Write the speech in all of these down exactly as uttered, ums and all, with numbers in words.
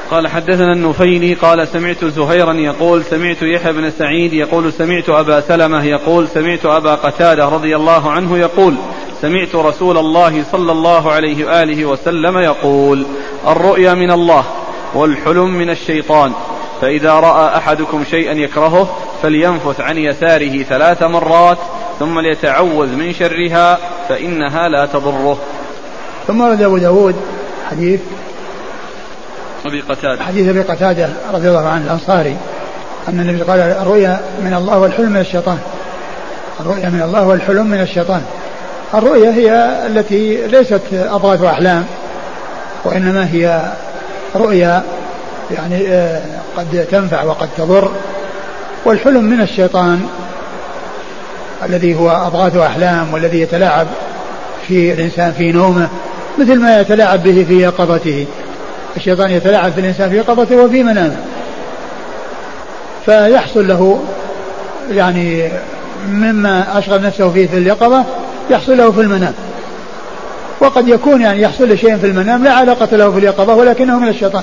قال حدثنا النفيلي قال سمعت زهيرا يقول سمعت يحيى بن سعيد يقول سمعت أبا سلمة يقول سمعت أبا قتادة رضي الله عنه يقول سمعت رسول الله صلى الله عليه وآله وسلم يقول الرؤيا من الله والحلم من الشيطان، فإذا رأى أحدكم شيئا يكرهه فلينفث عن يساره ثلاث مرات ثم ليتعوذ من شرها فإنها لا تضره. ثم رد أبو داود حديث أبي قتادة حديث أبي قتادة رضي الله عنه الأنصاري أن النبي قال الرؤيا من الله والحلم من الشيطان. الرؤيا من الله والحلم من الشيطان. الرؤيا هي التي ليست أضغاث أحلام، وإنما هي رؤيا يعني قد تنفع وقد تضر. والحلم من الشيطان الذي هو أضغاث أحلام والذي يتلاعب في الإنسان في نومه مثل ما يتلاعب به في يقظته. الشيطان يتلاعب في الإنسان في يقظته وفي منامه، فيحصل له يعني مما أشغل نفسه فيه في اليقظة يحصل له في المنام، وقد يكون يعني يحصل له شيء في المنام لا علاقة له في اليقظة ولكنه من الشيطان.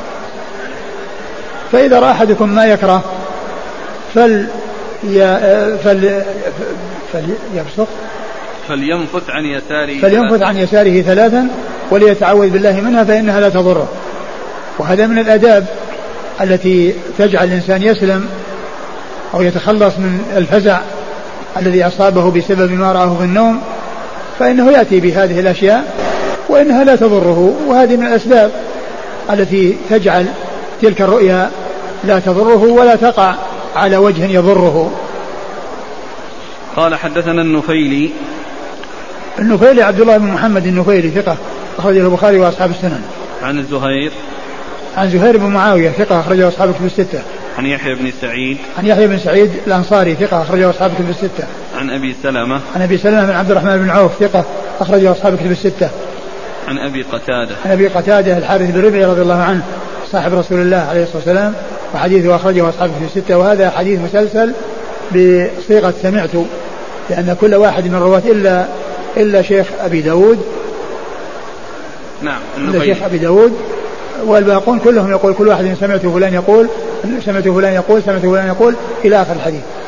فإذا رأى أحدكم ما يكره فل فل فليبصق فلينفث عن يساره فلينفث عن يساره ثلاثا وليتعوذ بالله منها فإنها لا تضره. وهذا من الآداب التي تجعل الإنسان يسلم أو يتخلص من الفزع الذي أصابه بسبب ما رآه في النوم، فإنه يأتي بهذه الأشياء وإنها لا تضره. وهذه من الأسباب التي تجعل تلك الرؤيا لا تضره ولا تقع على وجه يضره. قال حدثنا النفيلي النفيلي عبد الله بن محمد النفيلي ثقة أخرجه البخاري وأصحاب السنن. عن الزهير عن زهير بن معاوية ثقة أخرجه أصحاب الكتب الستة. عن يحيى بن سعيد عن يحيى بن سعيد الأنصاري ثقة أخرجه أصحاب الكتب الستة. عن أبي سلمة عن أبي سلمة بن عبد الرحمن بن عوف ثقة أخرجه أصحاب الكتب الستة. عن أبي قتادة عن أبي قتادة الحارث بن ربيعة رضي الله عنه صاحب رسول الله عليه الصلاة والسلام وحديثه أخرجه أصحاب الكتب الستة. وهذا حديث مسلسل بصيغة سمعت، لأن كل واحد من الرواة إلا إلا شيخ أبي داود نعم إلا شيخ أبي داود والباقون كلهم يقول كل واحد سمعت فلان يقول سمعت فلان يقول سمعت فلان يقول إلى آخر الحديث.